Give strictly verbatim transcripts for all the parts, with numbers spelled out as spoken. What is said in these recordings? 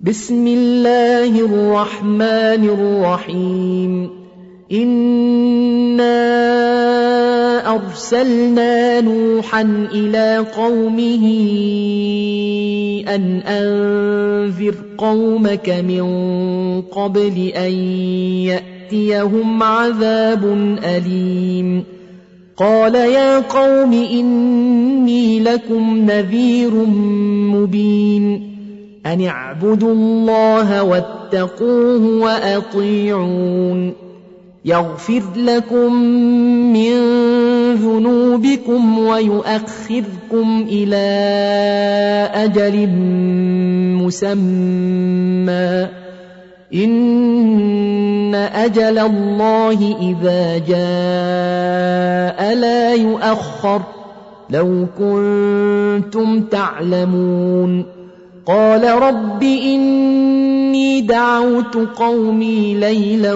بسم الله الرحمن الرحيم إنا أرسلنا نوحا إلى قومه أن أنذر قومك من قبل أن يأتيهم عذاب أليم قال يا قوم إني لكم نذير مبين أن اعبدوا الله واتقوه وأطيعون يغفر لكم من ذنوبكم ويؤخركم إلى أجل مسمى إن أجل الله إذا جاء لا يؤخر لو كنتم تعلمون قال رب إني دعوت قومي ليلا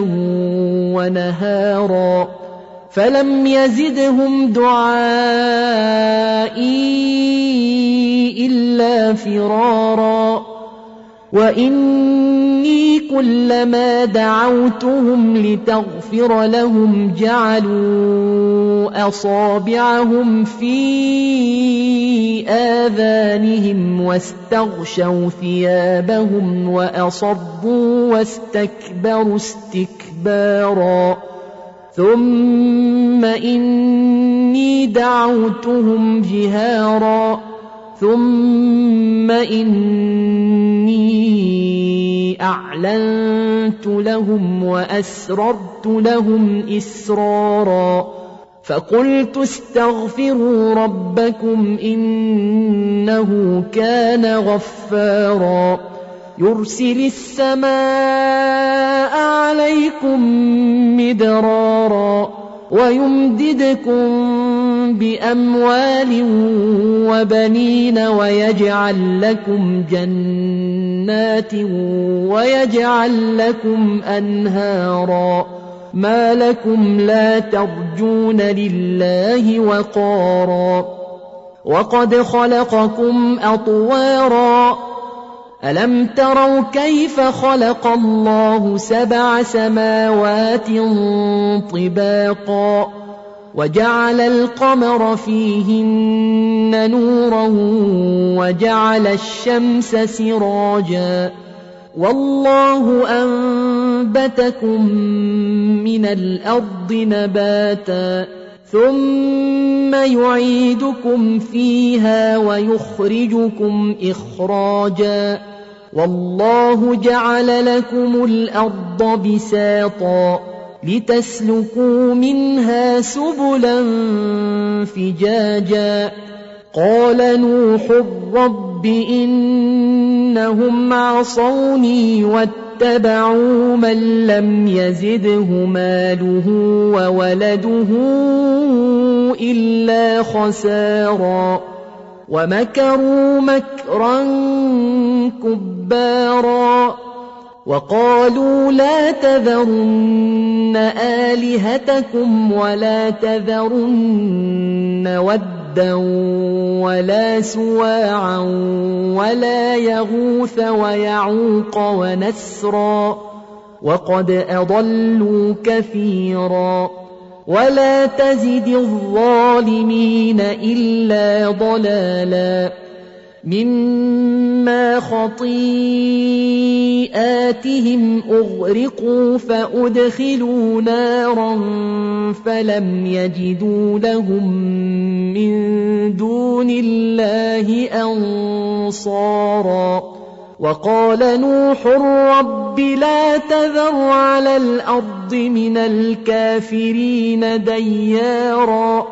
ونهارا فلم يزدهم دعائي إلا فرارا وإني كلما دعوتهم لتغفر لهم جعلوا أصابعهم في آذانهم واستغشوا ثيابهم وأصروا واستكبروا استكبارا ثم إني دعوتهم جهارا ثم إني أعلنت لهم وأسررت لهم إسرارا فقلت استغفروا ربكم إنه كان غفارا يرسل السماء عليكم مدرارا ويمددكم بأموال وبنين ويجعل لكم جنات ويجعل لكم أنهارا ما لكم لا ترجون لله وقارا وقد خلقكم أطوارا ألم تروا كيف خلق الله سبع سماوات طباقا وجعل القمر فيهن نورا وجعل الشمس سراجا والله أنبتكم من الأرض نباتا ثم يعيدكم فيها ويخرجكم إخراجا والله جعل لكم الأرض بساطا لتسلكوا منها سبلا فجاجا قال نوح رب إنهم عصوني واتبعوا من لم يزده ماله وولده إلا خسارا ومكروا مكرا كبارا وقالوا لا تذرن آلهتكم ولا تذرن ودا ولا سواعا ولا يغوث ويعوق ونسرا وقد أضلوا كثيرا ولا تزد الظالمين إلا ضلالا مما خطيئاتهم أغرقوا فأدخلوا نارا فلم يجدوا لهم من دون الله أنصارا وقال نوح رب لا تذر على الأرض من الكافرين ديارا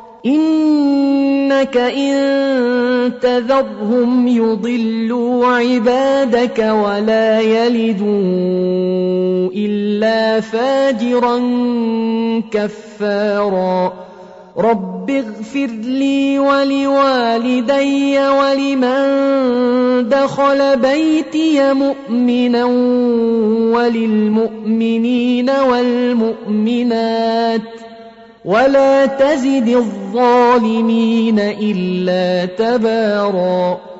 إنك إن تذرهم يضلوا عبادك ولا يلدوا إلا فاجرا كفارا رب اغفر لي ولوالدي ولمن دخل بيتي مؤمنا وللمؤمنين والمؤمنات ولا تزد الظالمين إلا تبارا